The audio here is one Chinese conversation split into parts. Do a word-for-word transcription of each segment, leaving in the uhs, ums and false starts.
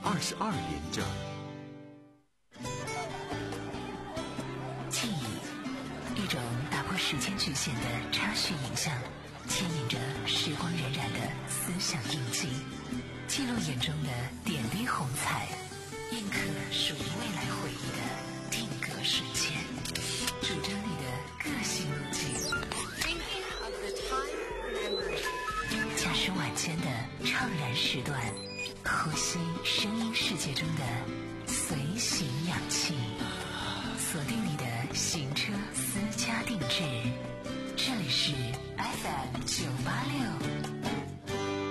二十二连着。 记忆，一种打破时间局限的插叙影像，牵引着时光荏苒的思想印记，记录眼中的点滴红彩，印刻属于未来回忆的定格瞬间，主张你的个性路径。驾驶晚间的怅然时段，呼吸声音世界中的随行氧气，锁定你的行车私家定制，这里是 F M 九八六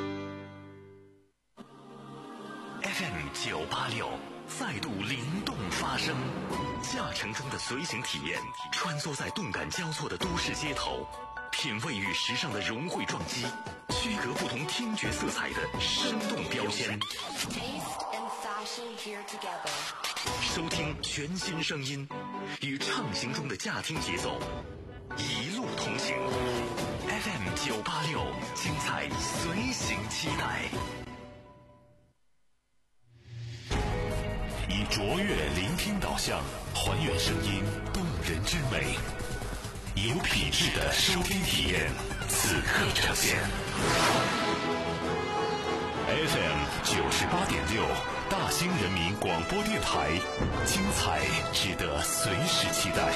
F M 九八六再度灵动发声，驾乘中的随行体验，穿梭在动感交错的都市街头，品味与时尚的融汇撞击，区隔不同听觉色彩的生动标签。收听全新声音，与畅行中的驾听节奏，一路同行。F M 九八六，精彩随行期待。以卓越聆听导向，还原声音动人之美，有品质的收听体验，此刻呈现。F M 九十八点六，大兴人民广播电台，精彩值得随时期待。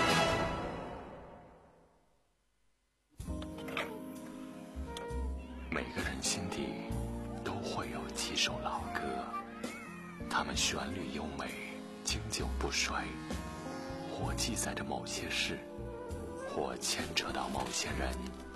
每个人心底都会有几首老歌，它们旋律优美，经久不衰，或记载着某些事，或牵扯到某些人。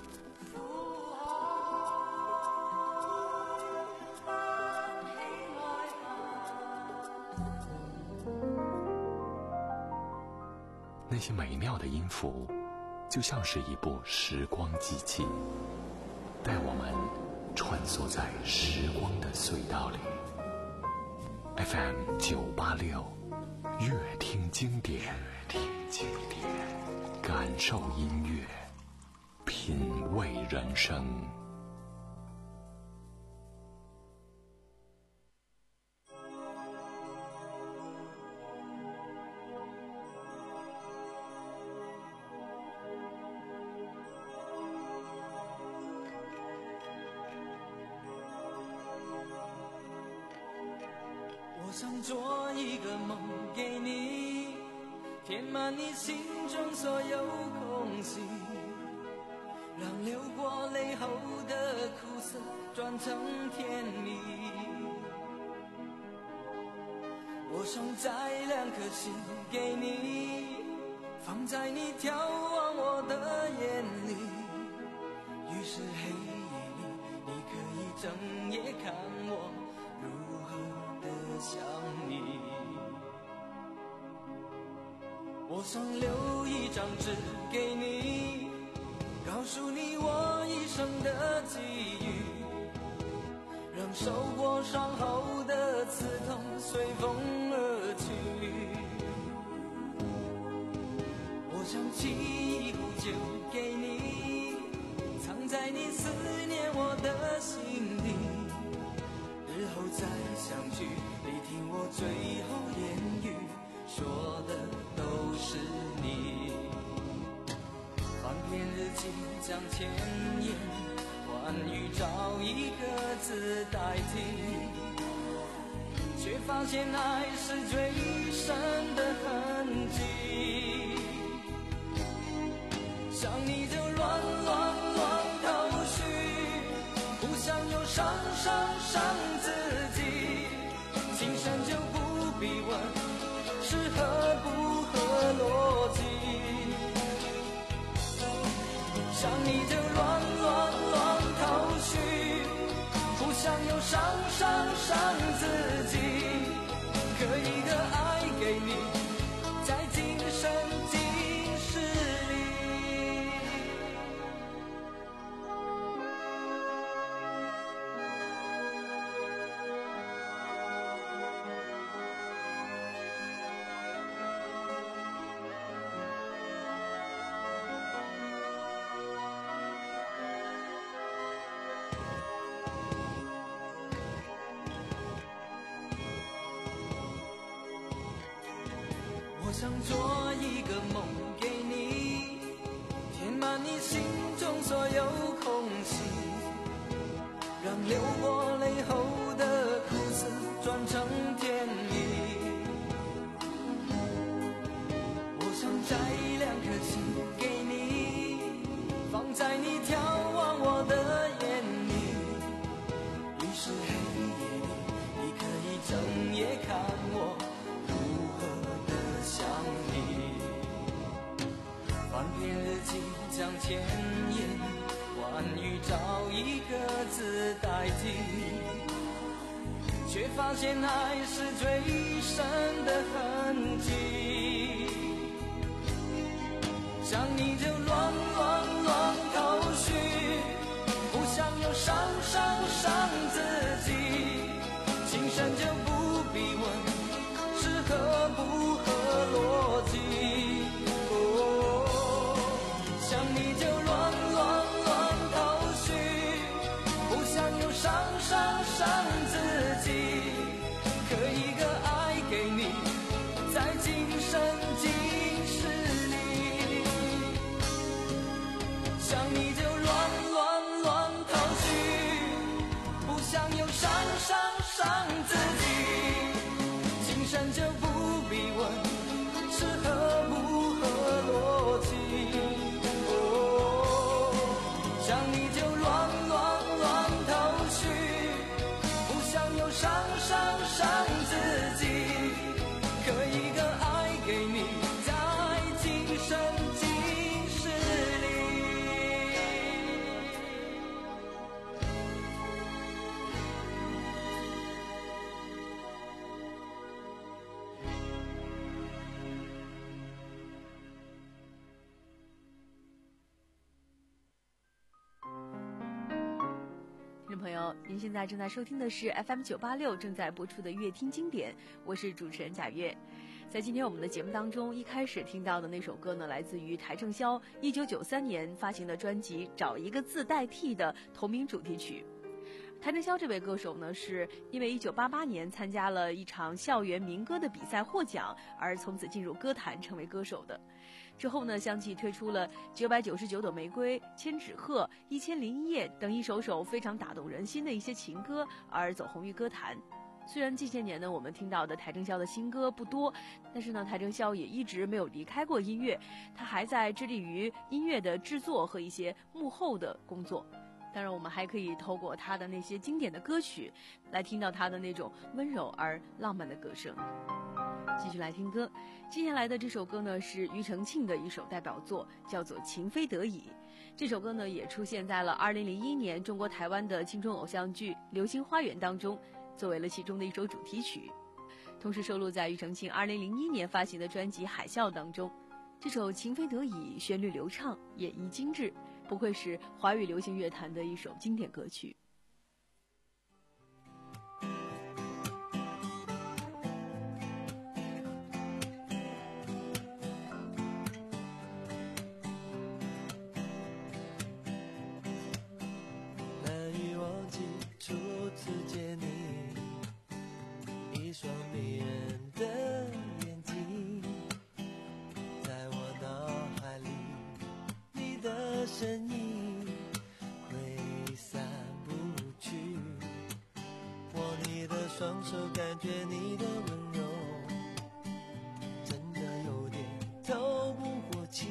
那些美妙的音符，就像是一部时光机器，带我们穿梭在时光的隧道里。F M 九八六，乐听经典，乐听经典，感受音乐，品味人生。 我想做一个梦给你，填满你心中所有空隙，让流过泪后的苦涩转成甜蜜。我想摘两颗心给你，放在你眺望我的眼里，于是黑夜里你可以整夜看我如何的想你。我想留一张纸给你，告诉你我一生的际遇，让受过伤后的刺痛随风而去。我想沏一壶酒给你，藏在你思念我的心底，日后再相聚，你听我最后言语，说的都是你。翻篇日记将千言万语找一个字代替，却发现爱是最深的痕迹。想你就乱乱乱头绪，不想又伤伤伤自己，情深就不必问是合不合逻辑。想你就乱乱乱头绪，不想又伤伤伤自己，可以的爱给你，在今生今世里。 想做一个梦给你，填满你心中所有空隙，让流过泪后的苦涩转成甜蜜。我想摘两颗心给你，放在你眺望我的眼里，于是黑夜里你可以整夜看我如何的想你。翻篇日记将千言万语找一个字代替，却发现还是最深的痕迹。想你就乱乱乱头绪，不想又伤伤伤自己，情深就不必问是合不合逻辑。哦，想你就乱乱乱头绪，不想又伤伤伤自己，刻一个爱给你，在今生今世里。想你就乱乱乱头绪，不想又伤伤伤自己，情深就不必问是合不合逻辑。哦，想你就乱乱乱头绪，不想又伤伤伤自己，刻一个爱给你，在今生今世里。 听众朋友，您现在正在收听的是 F M 九八六 正在播出的乐听经典，我是主持人贾月。在今天我们的节目当中，一开始听到的那首歌呢，来自于邰正宵一九九三年发行的专辑《找一个字代替》的同名主题曲。邰正宵这位歌手呢，是因为一九八八年参加了一场校园民歌的比赛获奖，而从此进入歌坛成为歌手的。之后呢，相继推出了九百九十九朵玫瑰、千纸鹤、一千零一夜等一首首非常打动人心的一些情歌，而走红于歌坛。虽然近些年呢，我们听到的邰正宵的新歌不多，但是呢，邰正宵也一直没有离开过音乐，他还在致力于音乐的制作和一些幕后的工作。当然我们还可以透过他的那些经典的歌曲来听到他的那种温柔而浪漫的歌声。继续来听歌，接下来的这首歌呢是庾澄庆的一首代表作，叫做《情非得已》。这首歌呢也出现在了二零零一年中国台湾的青春偶像剧《流星花园》当中，作为了其中的一首主题曲，同时收录在庾澄庆二零零一年发行的专辑《海啸》当中。这首《情非得已》旋律流畅，演绎精致，不愧是华语流行乐坛的一首经典歌曲。 难以忘记初次见你，一双迷人的眼睛，在我脑海里，你的身影挥散不去。握你的双手，感觉你的温柔，真的有点透不过气。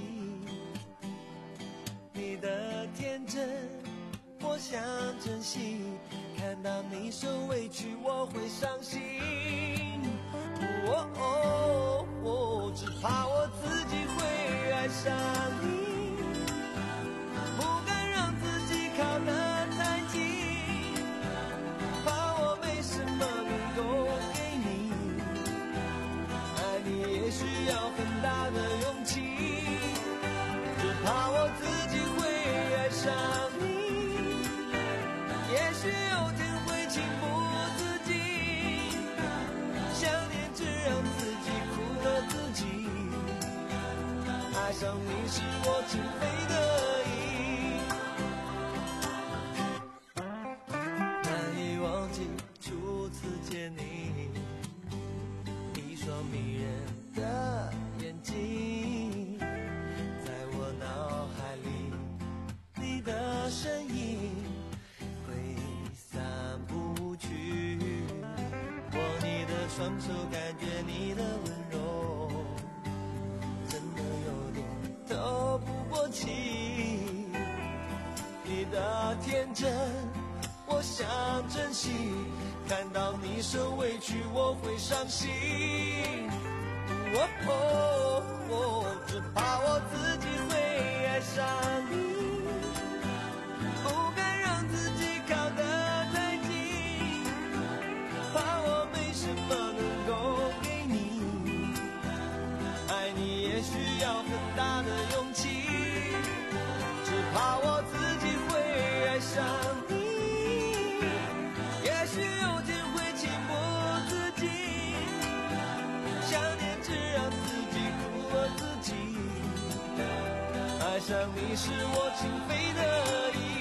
你的天真我想珍惜，看到你受委屈我会伤心。哦哦哦，只怕我自己会爱上你，不敢让自己靠得太近，怕我没什么能够给你，爱你也需要很大的勇气，只怕我自己会爱上你，也许有天会情不自禁，想念只让自己苦了自己，爱上你是我情非得已。难以忘记初次见你，一双迷人的眼双手感觉你的温柔，真的有点透不过气。你的天真我想珍惜，看到你受委屈我会伤心。哦哦哦，只怕我自己会爱上你，不敢让自己靠得太近，怕我没什么能够给你，爱你也需要很大的勇气，只怕我自己会爱上你，也许有天会情不自禁，想念只让自己苦了自己，爱上你是我情非得已。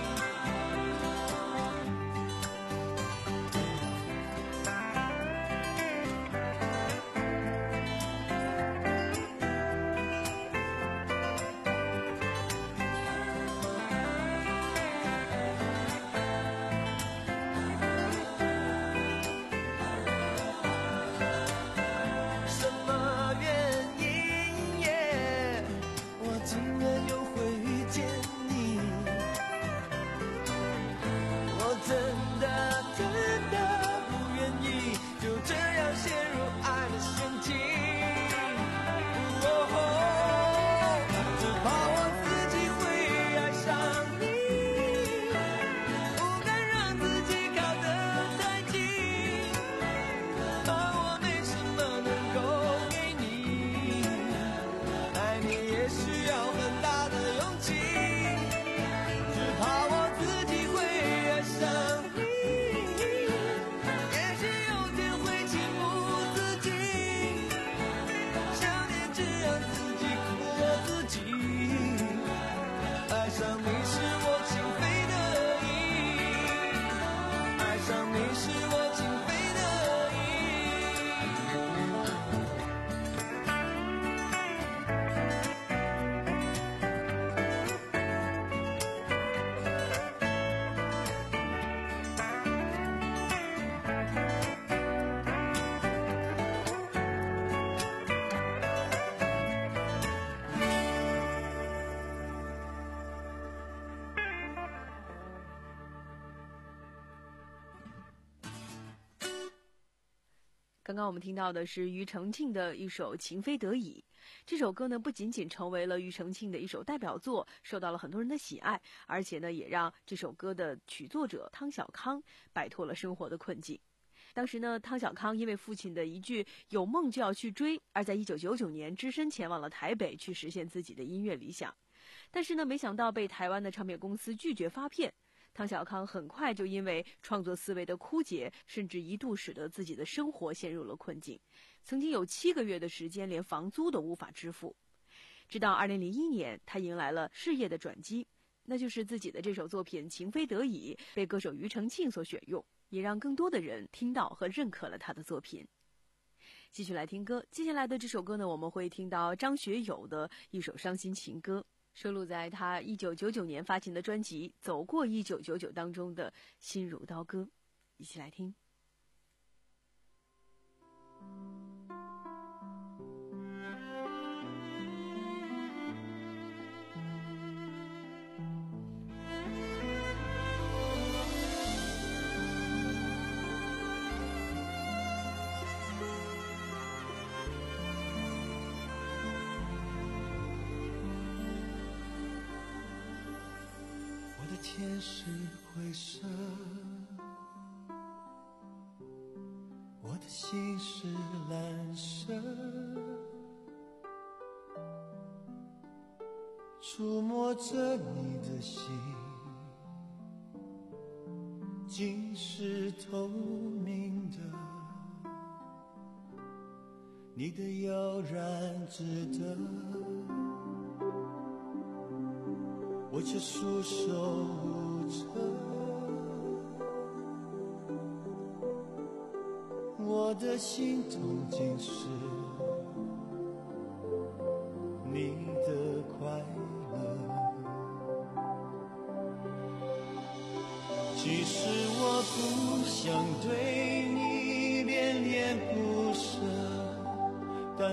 刚刚我们听到的是庾澄庆的一首《情非得已》。这首歌呢，不仅仅成为了庾澄庆的一首代表作，受到了很多人的喜爱，而且呢，也让这首歌的曲作者汤小康摆脱了生活的困境。当时呢，汤小康因为父亲的一句“有梦就要去追”，而在一九九九年只身前往了台北，去实现自己的音乐理想。但是呢，没想到被台湾的唱片公司拒绝发片。汤小康很快就因为创作思维的枯竭，甚至一度使得自己的生活陷入了困境，曾经有七个月的时间连房租都无法支付。直到二零零一年，他迎来了事业的转机，那就是自己的这首作品《情非得已》被歌手庾澄庆所选用，也让更多的人听到和认可了他的作品。继续来听歌，接下来的这首歌呢，我们会听到张学友的一首伤心情歌，收录在他一九九九年发行的专辑《走过一九九九》当中的《心如刀割》，一起来听。 天是灰色，我的心是蓝色，触摸着你的心，竟是透明的，你的悠然值得，我却束手无策，我的心痛竟是你的快乐。其实我不想对你恋恋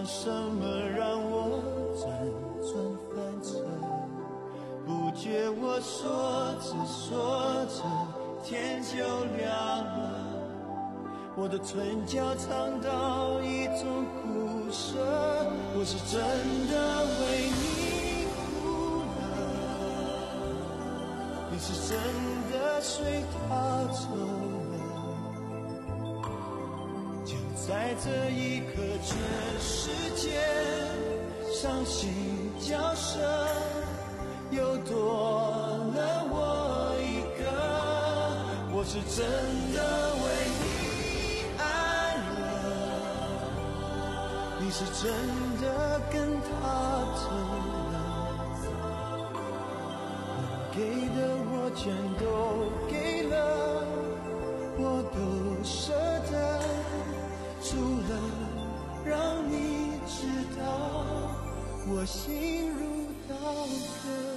但什么让我辗转反侧？不觉我说着说着，天就亮了。我的唇角尝到一种苦涩，我是真的为你哭了，你是真的随他走了。就在这一刻，全世界伤心叫声又多了我一个，我是真的为你爱了，你是真的跟他走了，能给的我全都给了，我都舍得，除了让你知道我心如刀割。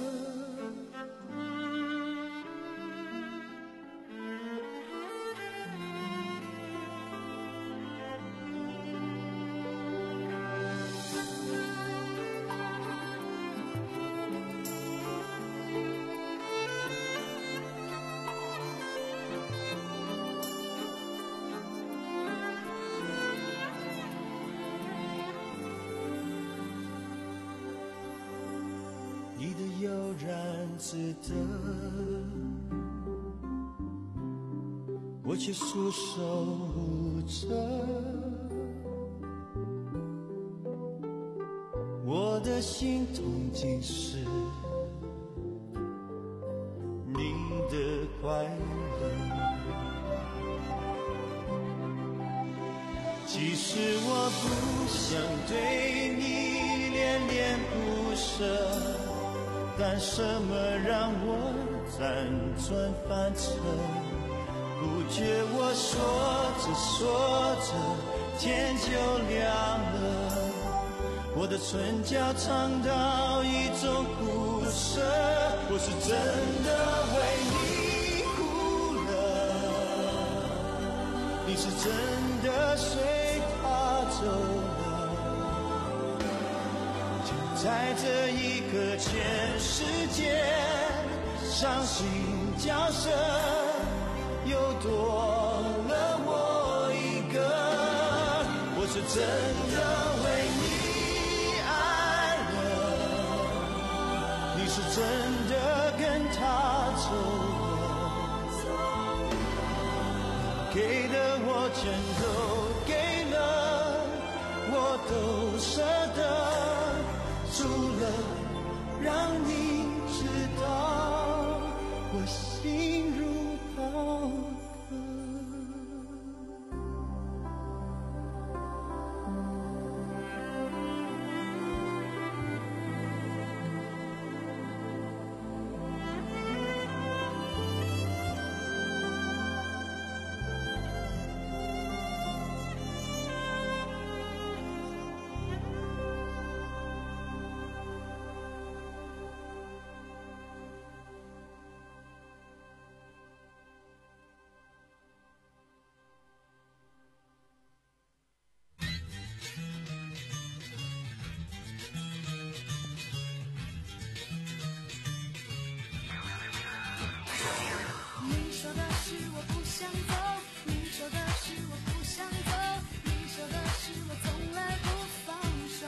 你的悠然自得，我却束手无策。我的心痛竟是你的快乐，即使我不想对你恋恋不舍，但什么让我辗转反侧？不觉我说着说着，天就亮了。我的唇角尝到一种苦涩，我是真的为你哭了，你是真的随他走了。就在这一刻，全世界伤心叫声又多了我一个，我是真的为你爱了，你是真的跟他走了，给的我全都给了，我都舍得，除了让你知道我心如刀割。 你说的是我不想走，你说的是我不想走，你说的是我从来不放手。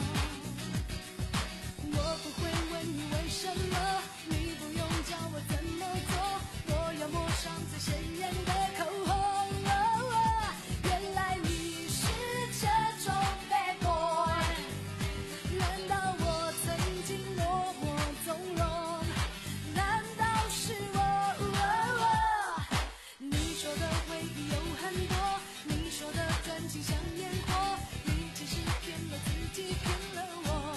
我不会问你为什么，你不用教我怎么做，我要抹上最鲜艳的口红。哦，原来你是这种 bad boy， 难道我曾经落寞纵容？难道是我？你说的回忆有很多，你说的专情像烟火，你只是骗了自己，骗了我。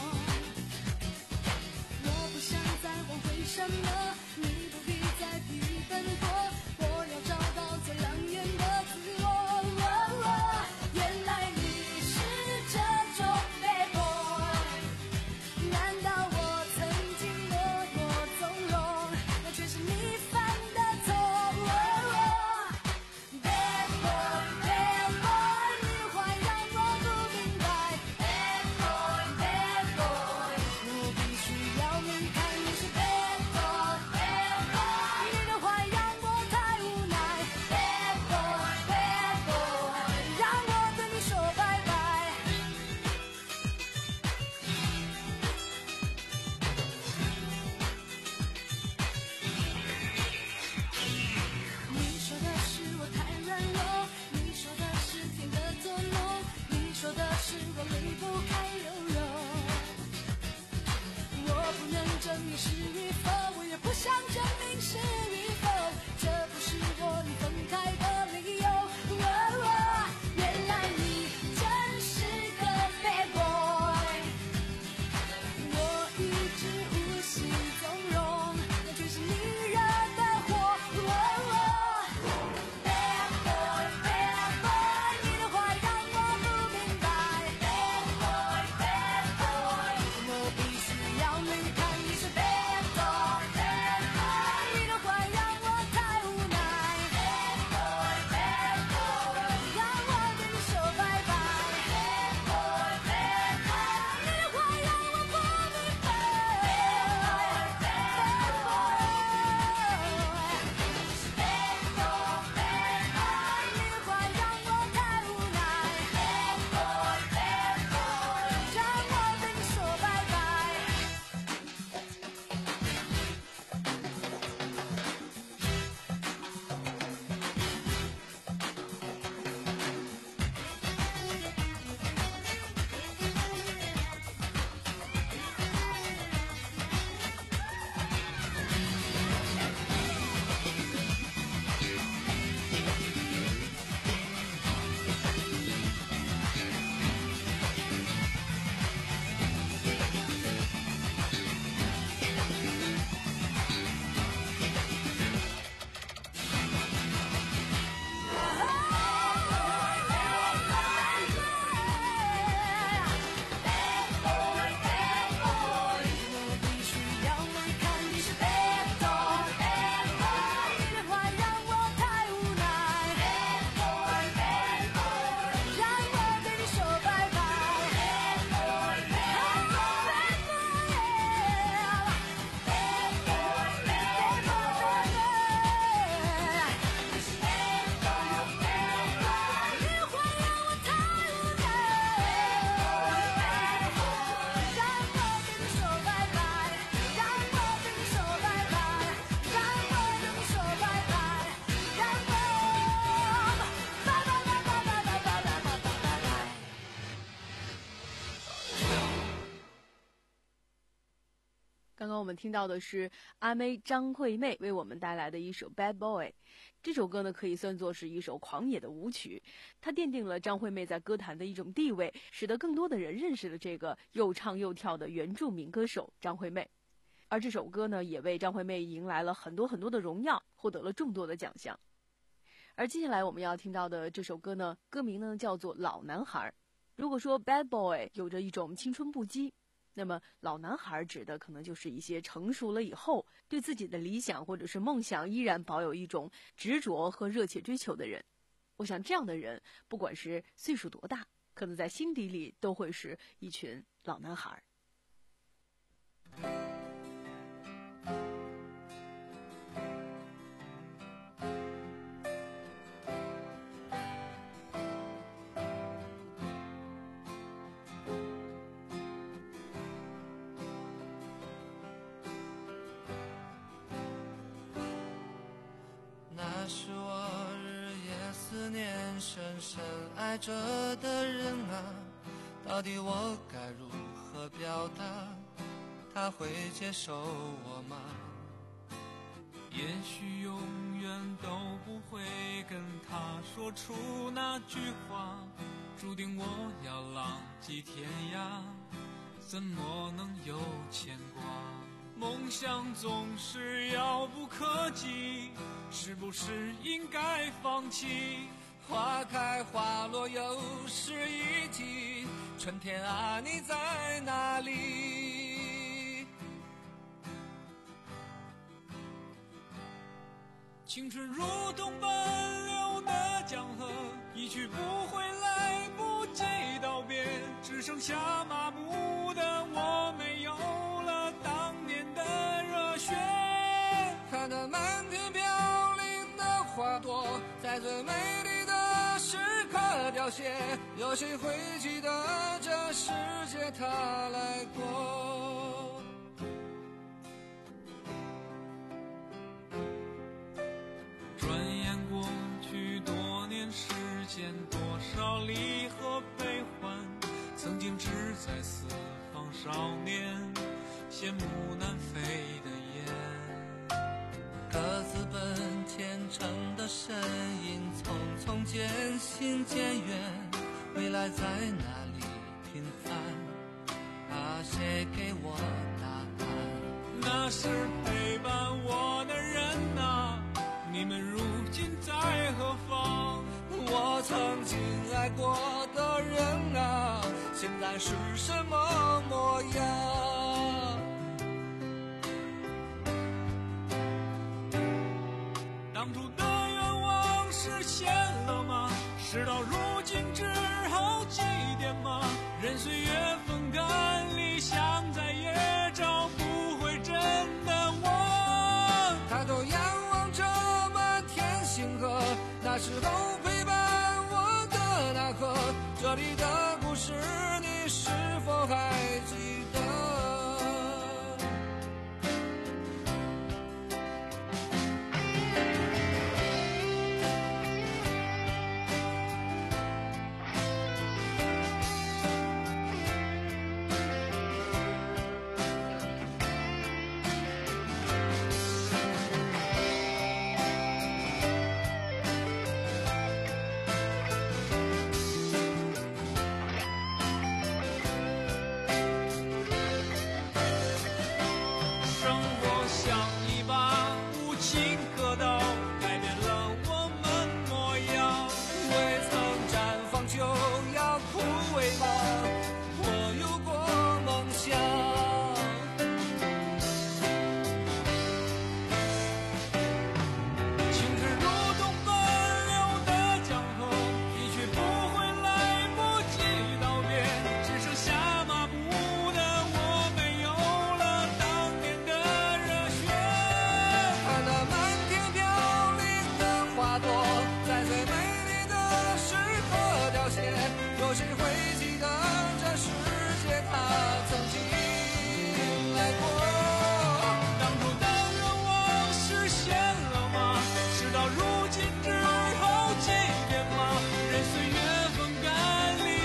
我不想再问为什么，你不必再疲于奔波，我要找到最亮眼的自我。原来你是这种 bad boy， 难道我曾经落寞纵容，那却是你犯的错。Bad boy， bad boy， 你坏让我不明白。Bad boy， 刚刚我们听到的是阿妹张惠妹为我们带来的一首 Bad Boy。 这首歌呢可以算作是一首狂野的舞曲，它奠定了张惠妹在歌坛的一种地位，使得更多的人认识了这个又唱又跳的原住民歌手张惠妹。而这首歌呢也为张惠妹迎来了很多很多的荣耀，获得了众多的奖项。而接下来我们要听到的这首歌呢，歌名呢叫做老男孩。如果说 Bad Boy 有着一种青春不羁，那么老男孩指的可能就是一些成熟了以后，对自己的理想或者是梦想依然保有一种执着和热切追求的人。我想这样的人不管是岁数多大，可能在心底里都会是一群老男孩。 那是我日夜思念深深爱着的人啊，到底我该如何表达，他会接受我吗？ 也许永远都不会跟他说出那句话，注定我要浪迹天涯，怎么能有牵挂？梦想总是遥不可及，是不是应该放弃？ 花开花落又是一季，春天啊你在哪里？ 青春如同奔流的江河，一去不回，来不及道别，只剩下麻木的我，没有了当年的热血。 看那满天飘零的花朵，在最美丽的时刻凋谢，有谁会记得这世界它来过？ 转眼过去多年时间，多少离合悲欢，曾经志在四方少年，羡慕南飞的雁。 各自奔前程的身影，匆匆渐行渐远，未来在哪里平凡？啊，谁给我答案？ 那是陪伴我的人啊，你们如今在何方？ 我曾经爱过的人啊，现在是什么模样？ 当初的愿望实现了吗？事到如今只好祭奠吗？任岁月风干，理想再也找不回真的我。 抬头仰望着满天星河，那时候陪伴我的那刻，这里的故事你是否还记得？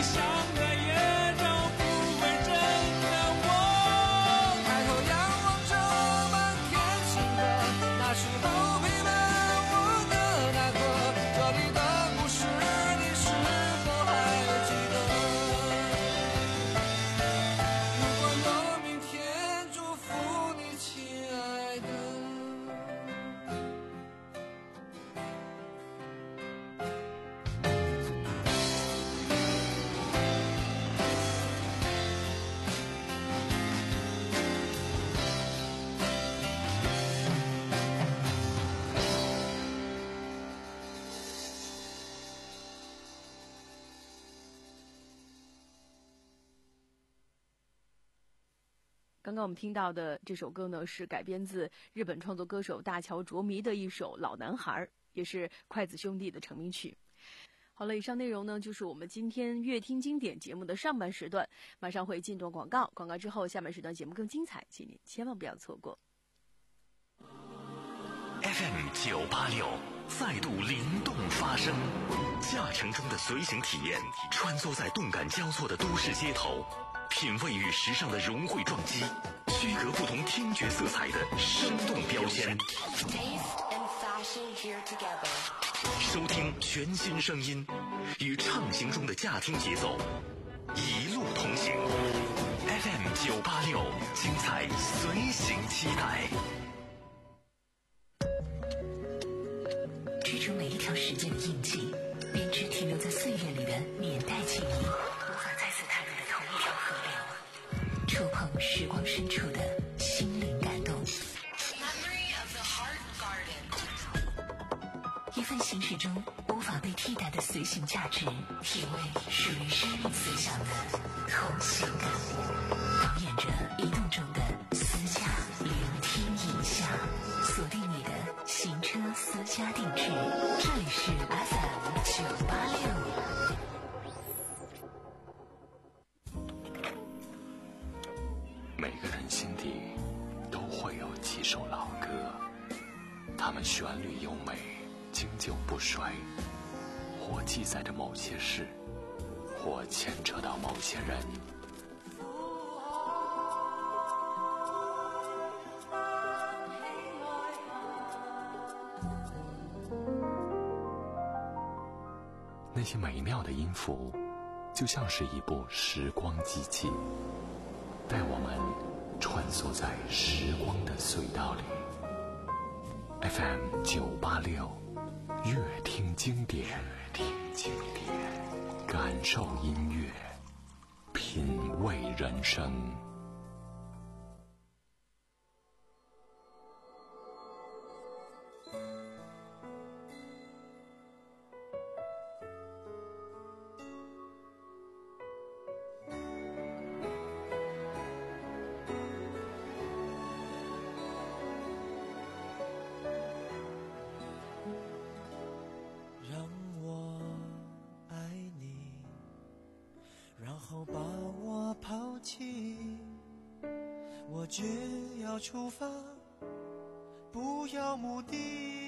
仰望着刚刚我们听到的这首歌呢，是改编自日本创作歌手大桥卓弥的一首《老男孩》，也是筷子兄弟的成名曲。好了，以上内容呢就是我们今天乐听经典节目的上半时段，马上会进段广告，广告之后下半时段节目更精彩，请您千万不要错过。 F M 九八六再度灵动发声，驾乘中的随行体验，穿梭在动感交错的都市街头，品味与时尚的融汇撞击，区隔不同听觉色彩的生动标签。收听全新声音，与畅行中的驾听节奏，一路同行。F M 九八六，精彩随行期待。 追逐每一条时间的印记，编织停留在岁月里的年代记忆，无法再次踏入的同一条河流，触碰时光深处的心灵感动。一份行驶中无法被替代的随行价值，体味属于生命思想的同行感，导演着移动中的私家聆听影像，锁定你的行车私家定制，这里是 F M 九八六。 每个人心底都会有几首老歌，它们旋律优美，经久不衰，或记载着某些事，或牵扯到某些人。那些美妙的音符，就像是一部时光机器，带我们穿梭在时光的隧道里。F M 九八六，乐听经典，乐听经典，感受音乐，品味人生。 只要出发，不要目的，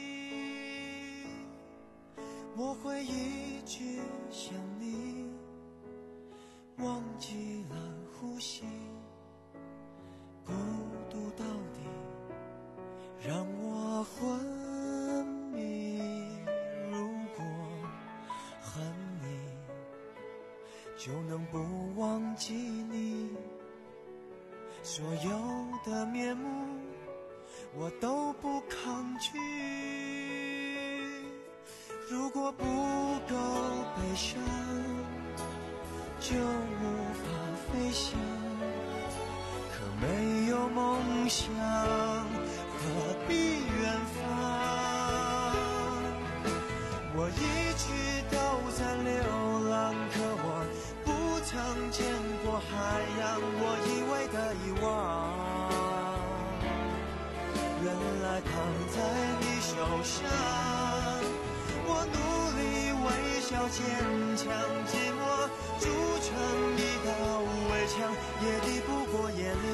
我会一直想你，忘记了呼吸，孤独到底让我昏迷。如果恨你，就能不忘记你，所有的面目我都不抗拒。如果不够悲伤，就无法飞翔，可没有梦想，何必远方？我一直都在流浪，可我不曾见过海洋，我以为的遗忘，原来躺在你手上。我努力微笑坚强，寂寞筑成一道围墙，也抵不过夜里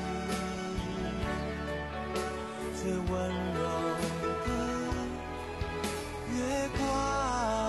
最温柔的月光。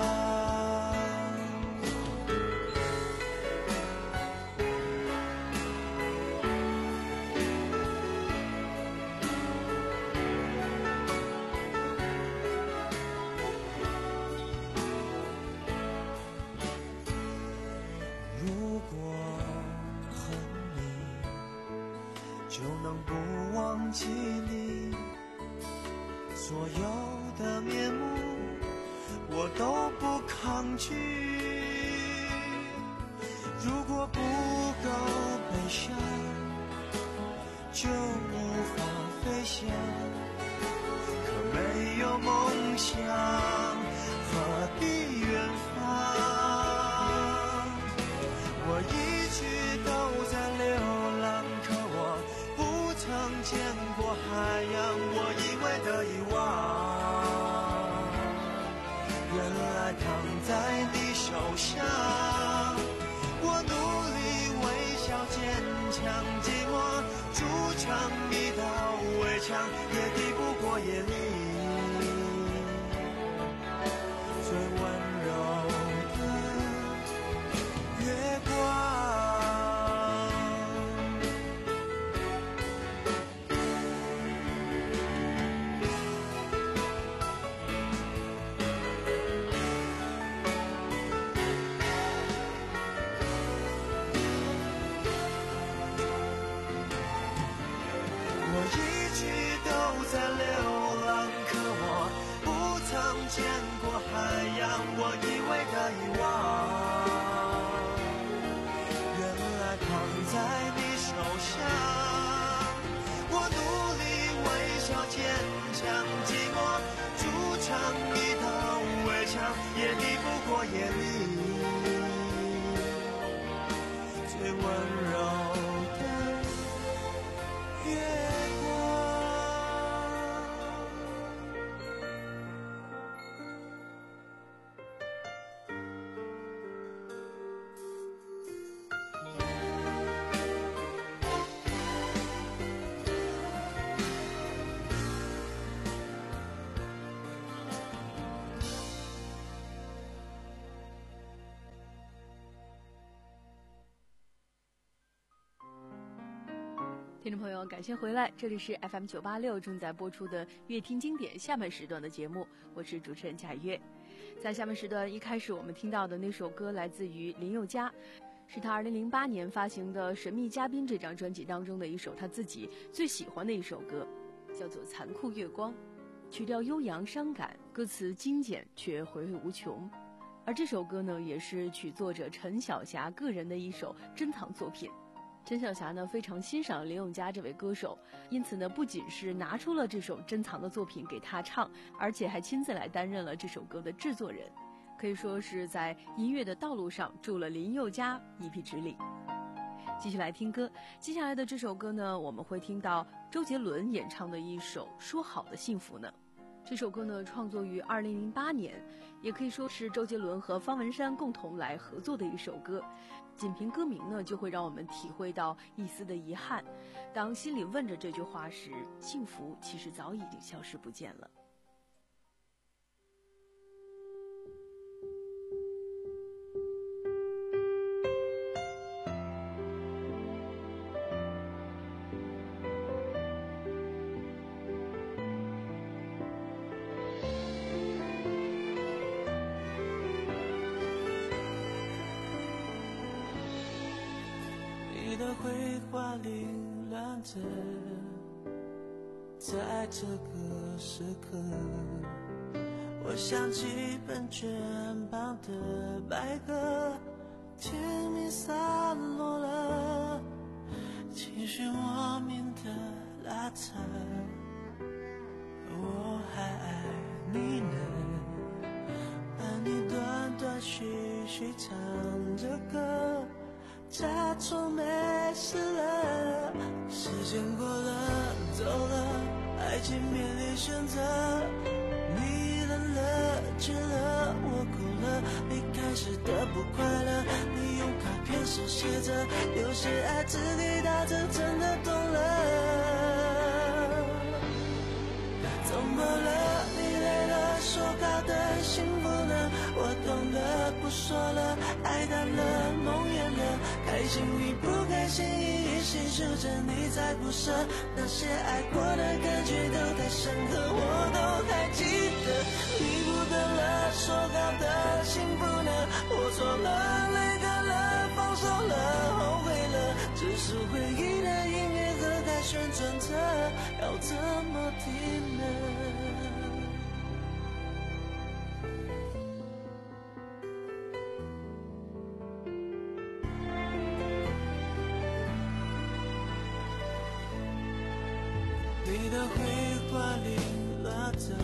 忘记你，所有的面目我都不抗拒。如果不够悲伤，就无法飞翔，可没有梦想，何必远方？我一直都在流浪，可我来躺在你手上，我努力微笑坚强，寂寞筑成一道围墙，也抵不过夜里最温柔的月光。我以为的遗忘，原来躺在你手上，我努力微笑坚强，寂寞筑成一道围墙，也抵不过夜里最温柔的月光。 听众朋友，感谢回来，这里是 F M 九八六正在播出的乐听经典下半时段的节目，我是主持人贾月。在下半时段一开始我们听到的那首歌来自于林宥嘉，是他二零零八年发行的《神秘嘉宾》这张专辑当中的一首他自己最喜欢的一首歌，叫做《残酷月光》，曲调悠扬伤感，歌词精简却回味无穷。而这首歌呢，也是曲作者陈晓霞个人的一首珍藏作品。陈晓霞呢非常欣赏林宥嘉这位歌手，因此呢不仅是拿出了这首珍藏的作品给他唱，而且还亲自来担任了这首歌的制作人，可以说是在音乐的道路上助了林宥嘉一臂之力。继续来听歌，接下来的这首歌呢，我们会听到周杰伦演唱的一首《说好的幸福呢》。这首歌呢创作于二零零八年，也可以说是周杰伦和方文山共同来合作的一首歌。仅凭歌名呢，就会让我们体会到一丝的遗憾。当心里问着这句话时，幸福其实早已经消失不见了。 你的绘画凌乱着，在这个时刻，我想起本卷旁的白鸽，天明散落了，情绪莫名的拉扯，我还爱你呢，而你断断续续唱着歌，假装没事了，时间过了，走了，爱情面临选择，你冷了，倦了，我哭了，离开时的不快乐，你用卡片手写着，有些爱只给到这真的懂了，怎么了？你累了，说好的幸福呢？我懂得不说了，爱淡了，梦远了，开心与不开心一一细数着，你在不舍，那些爱过的感觉都太深刻，我都还记得。你不等了，说好的幸福呢？我错了，泪干了，放手了，后悔了，只是回忆的音乐盒在旋转着，要怎么停呢？你的绘画凌乱着，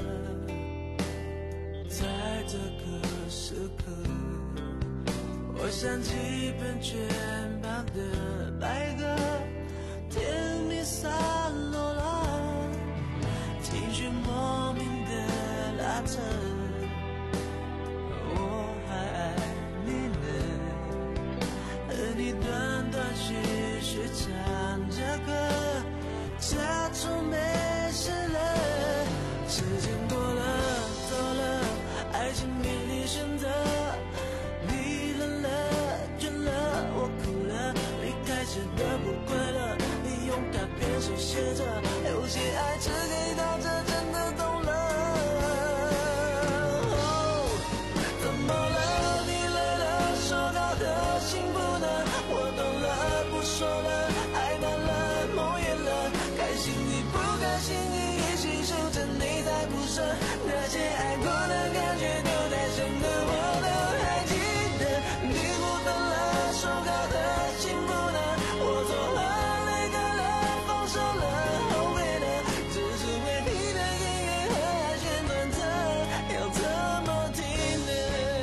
在这个时刻，我想起本卷旁的白鸽，天明散落了，情绪莫名的拉扯， 幸福呢？我懂了，不说了，爱淡了，梦远了，开心你不开心你一起守着你才不舍，那些爱过的感觉都太深的，我都还记得。你不等了，说好的幸福呢？我错了，泪干了，放手了，后悔了，只是为你的音乐和爱弦断的，要怎么停呢？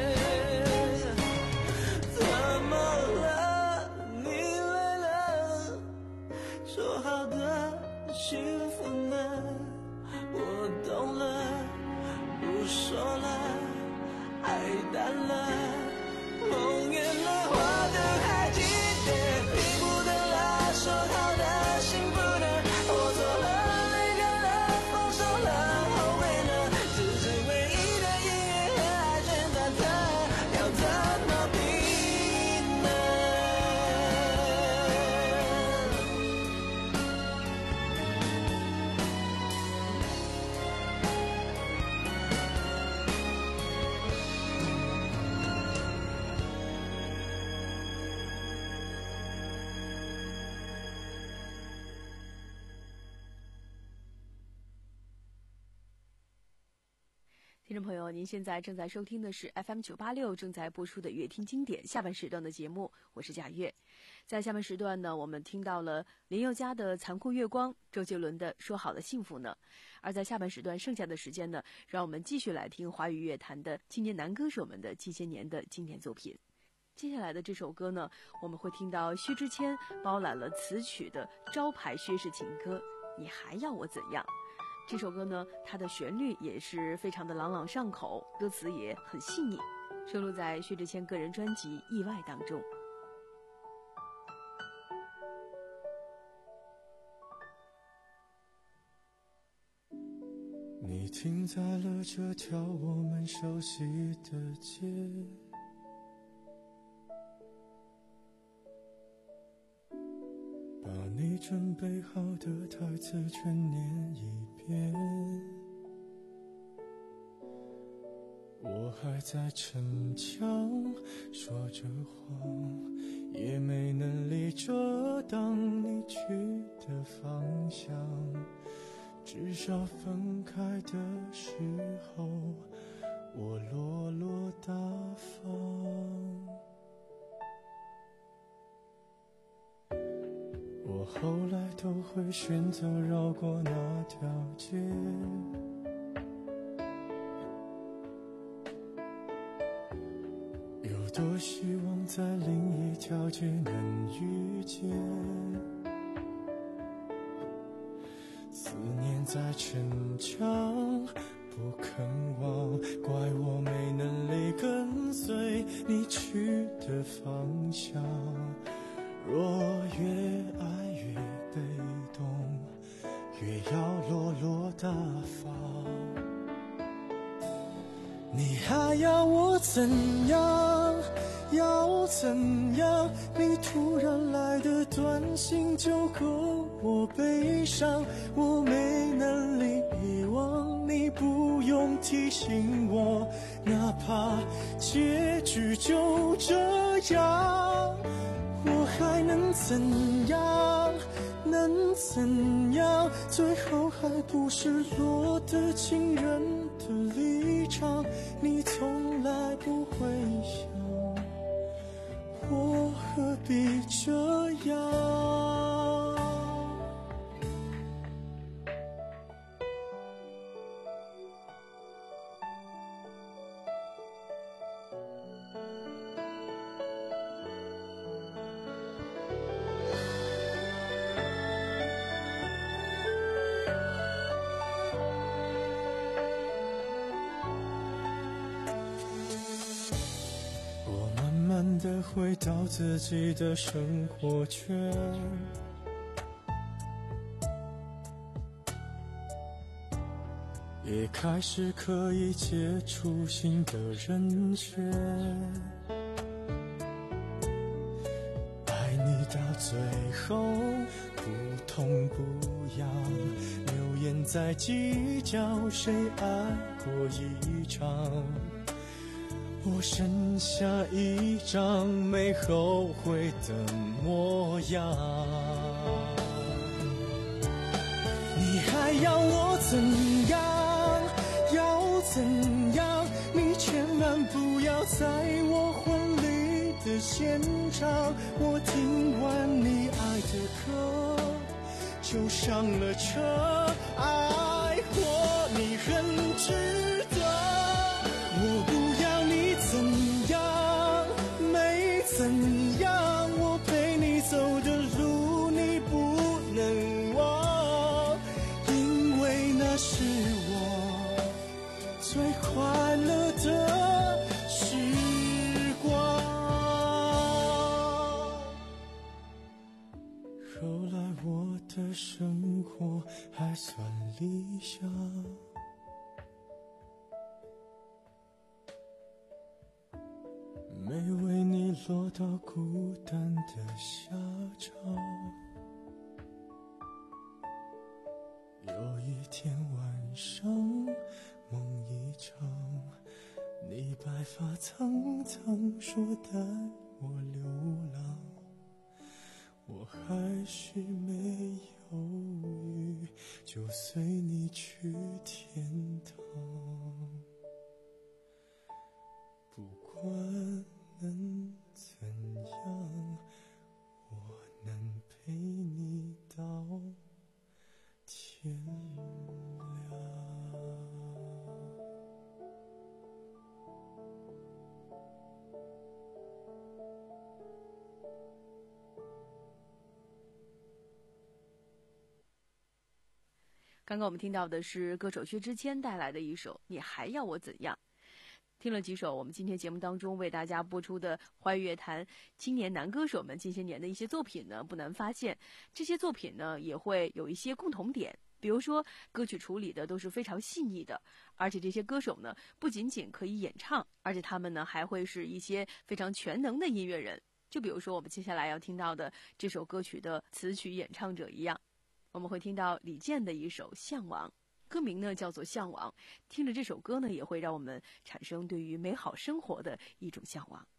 怎么了？你来了，说好的幸福呢？我懂了，不说了，爱淡了，梦远了，我都还记得。你不等了，说好的幸福呢？我错了，泪干了，放手了，后悔了，只是唯一的音乐和爱弦断的，要怎么拼呢？ 听众朋友，您现在正在收听的是 F M 九八六正在播出的乐听经典下半时段的节目，我是贾月。在下半时段呢，我们听到了林宥嘉的《残酷月光》，周杰伦的《说好的幸福呢》。而在下半时段剩下的时间呢，让我们继续来听华语乐坛的青年男歌手们的近些年的经典作品。接下来的这首歌呢，我们会听到薛之谦包揽了词曲的招牌薛氏情歌《你还要我怎样》。这首歌呢，它的旋律也是非常的朗朗上口，歌词也很细腻，收录在薛之谦个人专辑《意外》当中。 你停在了这条我们熟悉的街，把你准备好的台词全念一遍，我还在逞强说着谎，也没能力遮挡你去的方向，至少分开的时候我落落大方。我后来都会选择绕过那条街，有多希望在另一条街能遇见，思念在逞强不肯忘，怪我没能力跟随你去的方向，若越爱越被动，越要落落大方。你还要我怎样？要怎样？你突然来的短信就够我悲伤，我没能力遗忘，你不用提醒我，哪怕结局就这样，我还能怎样？能怎样？最后还不是落得情人的立场，你从来不会想，我何必这样？慢地回到自己的生活圈，也开始可以接触新的人选，爱你到最后不痛不痒，流言在计较谁爱过一场， 我剩下一张没后悔的模样。你还要我怎样？要怎样？你千万不要在我婚礼的现场。我听完你爱的歌，就上了车。爱过你很值得，我不要你怎样，没怎样，我陪你走的路你不能忘，因为那是我最快乐的时光。后来我的生活还算理想，没为你落到孤单的下场。有一天晚上梦一场，你白发苍苍说带我流浪，我还是没犹豫就随你去天堂。不管能怎样，我能陪你到天亮。 刚刚我们听到的是歌手薛之谦带来的一首《你还要我怎样》。听了几首我们今天节目当中为大家播出的华语乐坛青年男歌手们近些年的一些作品呢，不难发现这些作品呢也会有一些共同点，比如说歌曲处理的都是非常细腻的，而且这些歌手呢不仅仅可以演唱，而且他们呢还会是一些非常全能的音乐人。就比如说我们接下来要听到的这首歌曲的词曲演唱者一样，我们会听到李健的一首《向往》，歌名呢叫做《向往》，听着这首歌呢也会让我们产生对于美好生活的一种向往。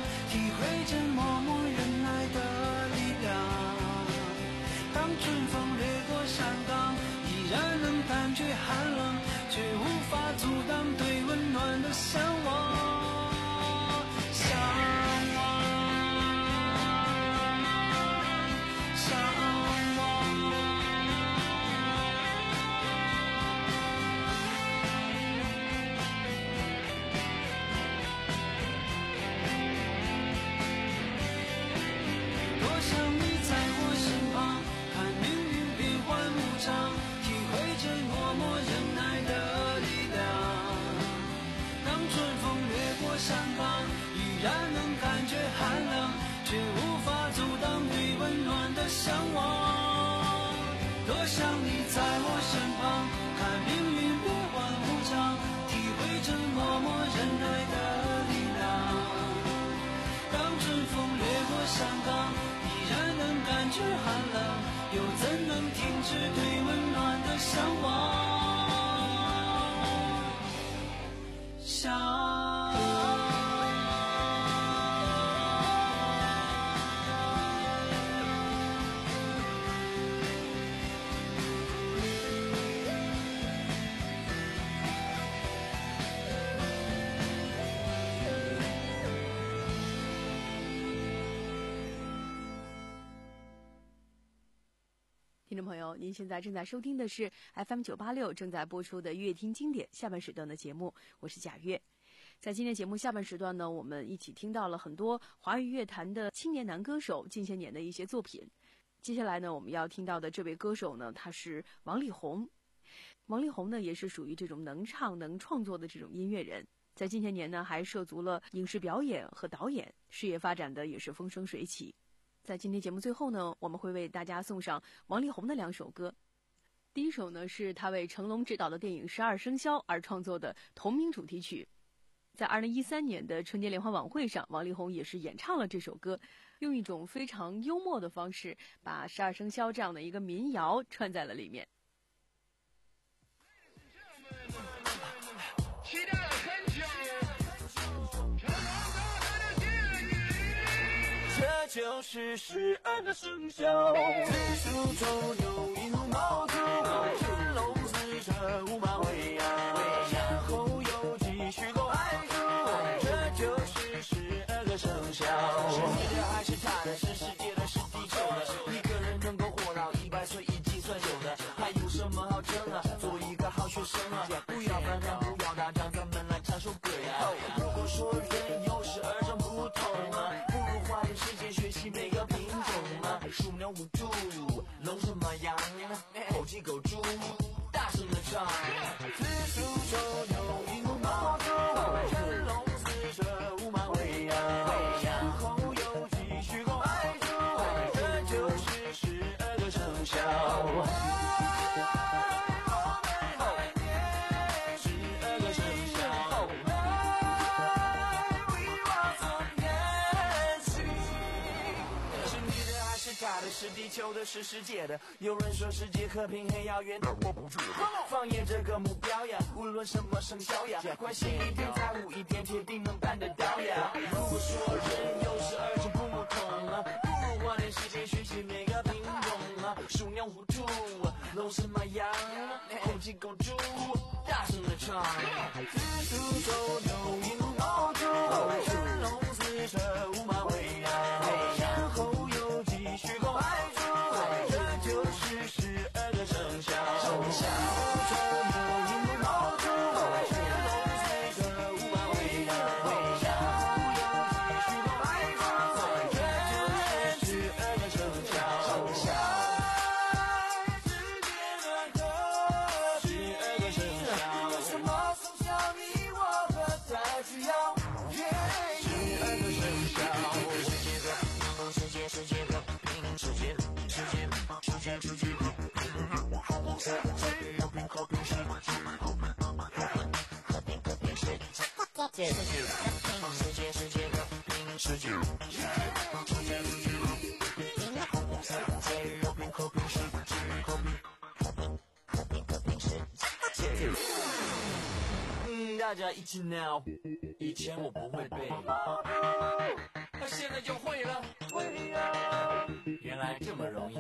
春风常，体会着默默忍耐的力量。当春风掠过山旁，依然能感觉寒凉，却无法阻挡对温暖的向往。多想你在我身旁，看命运变幻无常，体会着默默忍耐的力量。当春风掠过山岗，依然能感觉寒冷，又怎能停止对温暖的向往？想听众朋友，您现在正在收听的是 F M 九八六正在播出的乐听经典下半时段的节目，我是贾月。在今天节目下半时段呢，我们一起听到了很多华语乐坛的青年男歌手近些年的一些作品。接下来呢，我们要听到的这位歌手呢，他是王力宏。王力宏呢，也是属于这种能唱能创作的这种音乐人，在近些年呢，还涉足了影视表演和导演，事业发展的也是风生水起。在今天节目最后呢，我们会为大家送上王力宏的两首歌。第一首呢，是他为成龙执导的电影《十二生肖》而创作的同名主题曲。在二零一三年的春节联欢晚会上，王力宏也是演唱了这首歌，用一种非常幽默的方式，把《十二生肖》这样的一个民谣串在了里面。 期待了很久，这就是十二个生肖，子鼠丑牛寅虎卯兔，辰龙巳蛇午马未羊，然后有鸡戌狗亥猪，这就是十二个生肖。是你的还是他的？是世界的，是地球的？一个人能够活到一百岁已经算有的，还有什么好争啊？做一个好学生啊，不要反抗，不要打仗，咱们来唱首歌呀。如果说人有十二种不同啊，不如花点时间学习每个品种啊。鼠牛虎兔龙蛇马羊，猴鸡狗猪，大声的唱。子鼠丑牛寅虎卯兔，辰龙巳蛇午马未羊，然后有鸡戌狗亥猪，这就是十二个生肖。是地球的，是世界的。有人说世界和平很遥远，都握不住。放眼这个目标呀，无论什么生肖呀，关心一点，在乎一点，铁定能办得到呀。如果说人有十二种不同啊，不如花点时间学习每个品种啊。鼠牛虎兔龙蛇马羊，猴鸡狗猪，大声的唱。子鼠丑牛寅虎卯兔，辰龙巳蛇午马未羊，然后有鸡戌狗亥猪，这就是十二个生肖。生肖丑牛寅虎卯兔，辰龙巳蛇午马未羊，然后有鸡戌狗亥猪，这就是十二个生肖。生肖世界的歌，十二个生肖，有什么生肖你我和他需要？十二个生肖，世界和平，世界世界和平，世界世界世界世界和平，世界和平和平世界和平和平和平世界，世界世界世界和平，世界世界世界世界和平，世界和平和平世界和平和平和平和平世界。嗯，大家一起 now， 以前我不会背，他现在就会了，会啊！原来这么容易，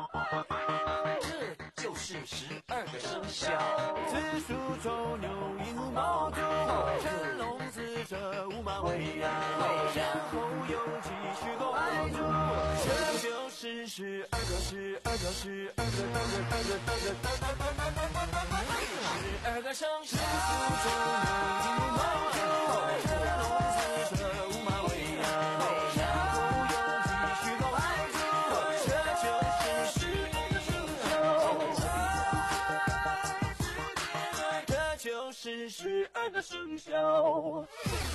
这就是十二个生肖：子鼠丑牛寅虎卯兔，辰龙巳蛇午马未羊，然后有鸡戌狗亥猪，这就是十二个十二个十二个二个二个二个二个二个十二个生肖：子鼠丑牛寅虎卯兔，辰龙巳蛇午马未羊，然后有鸡戌狗亥猪，这就是十二个生肖。 就是十二个生肖。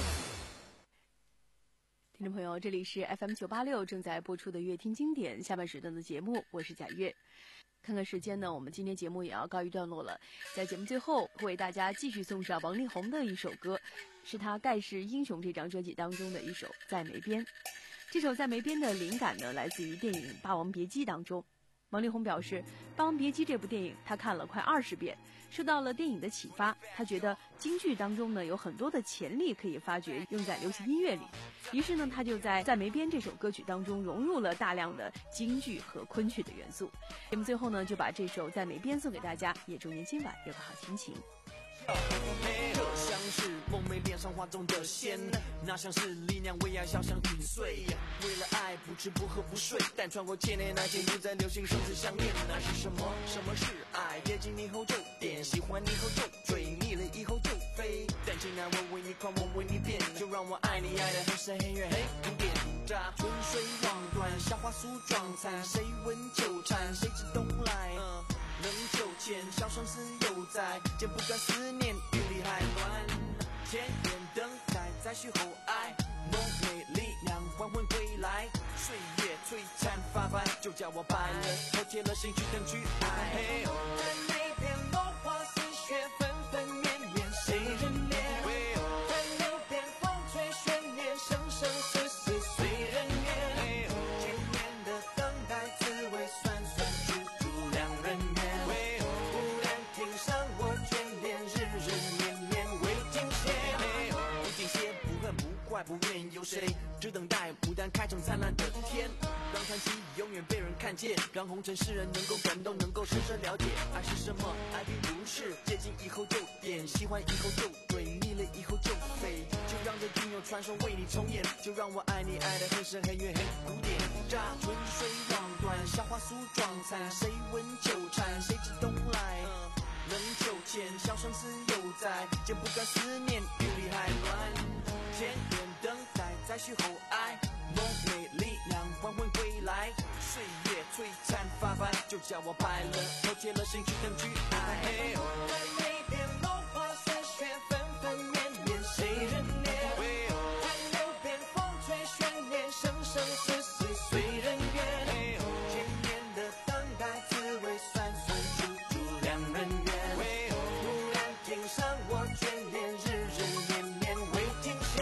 听众朋友，这里是 F M 九八六正在播出的乐听经典下半时段的节目，我是贾月。看看时间呢，我们今天节目也要告一段落了。在节目最后，会为大家继续送上王力宏的一首歌，是他《盖世英雄》这张专辑当中的一首《在梅边》。这首《在梅边》的灵感呢，来自于电影《霸王别姬》当中。王力宏表示，《霸王别姬》这部电影他看了快二十遍，受到了电影的启发。他觉得京剧当中呢有很多的潜力可以发掘，用在流行音乐里。于是呢，他就在《在梅边》这首歌曲当中融入了大量的京剧和昆曲的元素。节目最后呢，就把这首《在梅边》送给大家，也祝您今晚有个好心情。 这像是梦寐脸上画中的仙，那像是力量为爱箫响紧碎。为了爱不吃不喝不睡，但穿过千年那些年在流行生死相恋。那是什么？什么是爱？接近你后就点，喜欢你后就追，腻了以后就飞。但既然我为你狂，我为你变，就让我爱你爱得很深很远很古典。春水望断，夏花酥妆残，谁闻秋蝉？谁知冬来？冷秋千，笑生死犹在，剪不断思念，雨里还乱。千年等待，再续后爱，梦寐力量还魂归来。岁月璀璨发白，就叫我白了头，铁了心去等去爱。在那边落花似雪，纷纷绵绵，谁人怜？在那边风吹雪莲，生生死死随人愿。千年的等待，滋味酸酸，处处两人缘。不然听上我眷恋，日日绵绵未尽歇。不尽歇，不恨不怪不怨，有谁只等待牡丹开成灿烂的天？让传奇永远被人看见，让红尘世人能够感动，能够深深了解爱是什么。爱并不是接近以后就点，喜欢以后就追，腻了以后就飞。就让这军友传说为你重演，就让我爱你爱得很深很远很古典。乍春水望断，夏花酥妆残，谁闻秋蝉？谁知冬来？冷秋千，笑生死犹在，剪不断思念，雨里还乱。千年等待，再续后爱，梦寐力量还魂归来。岁月璀璨发白，就叫我白了头，铁了心去等去爱。在那边落花似雪，纷纷绵绵，谁人怜？在那边风吹雪莲，生生死死随人愿。千年的等待，滋味酸酸，处处两人缘。不然听上我眷恋，日日绵绵未尽歇。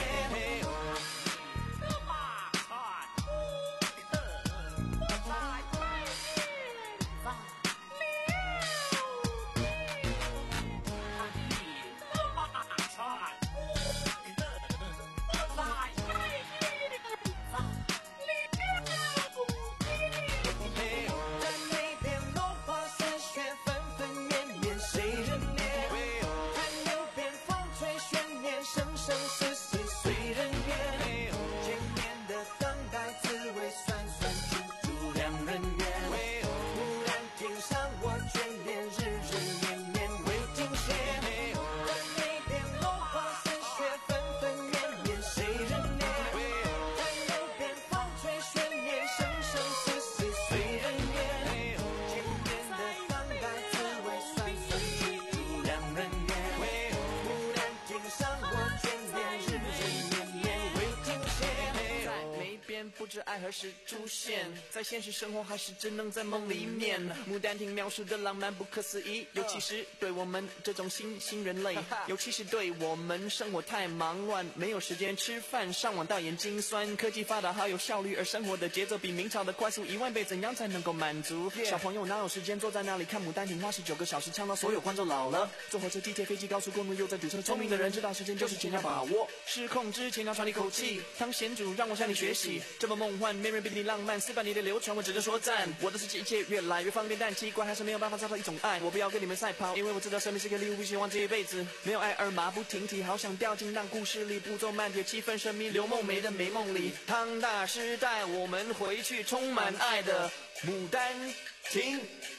不知爱何时出现，在现实生活还是只能在梦里面。牡丹亭描述的浪漫不可思议，尤其是对我们这种新兴人类，尤其是对我们生活太忙乱，没有时间吃饭，上网到眼睛酸。科技发达好有效率，而生活的节奏比明朝的快速一万倍，怎样才能够满足？小朋友哪有时间坐在那里看牡丹亭花十九个小时，唱到所有观众老了。坐火车、地铁、飞机、高速公路又在堵车，聪明的人知道时间就是钱，要把握。失控之前要喘一口气，汤显主让我向你学习，这么梦幻，没人比你浪漫，四百年的流传，我只能说赞。我的世界一切越来越方便，但奇怪还是没有办法找到一种爱。我不要跟你们赛跑，因为我知道生命是个礼物，不希望这一辈子没有爱而马不停蹄，好想掉进那故事里，步骤慢点，气氛神秘，刘梦梅的美梦里。汤大师带我们回去充满爱的牡丹亭。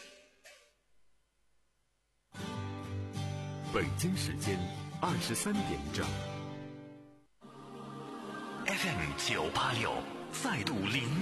北京时间二十三点整。 F M 九八六，再度零。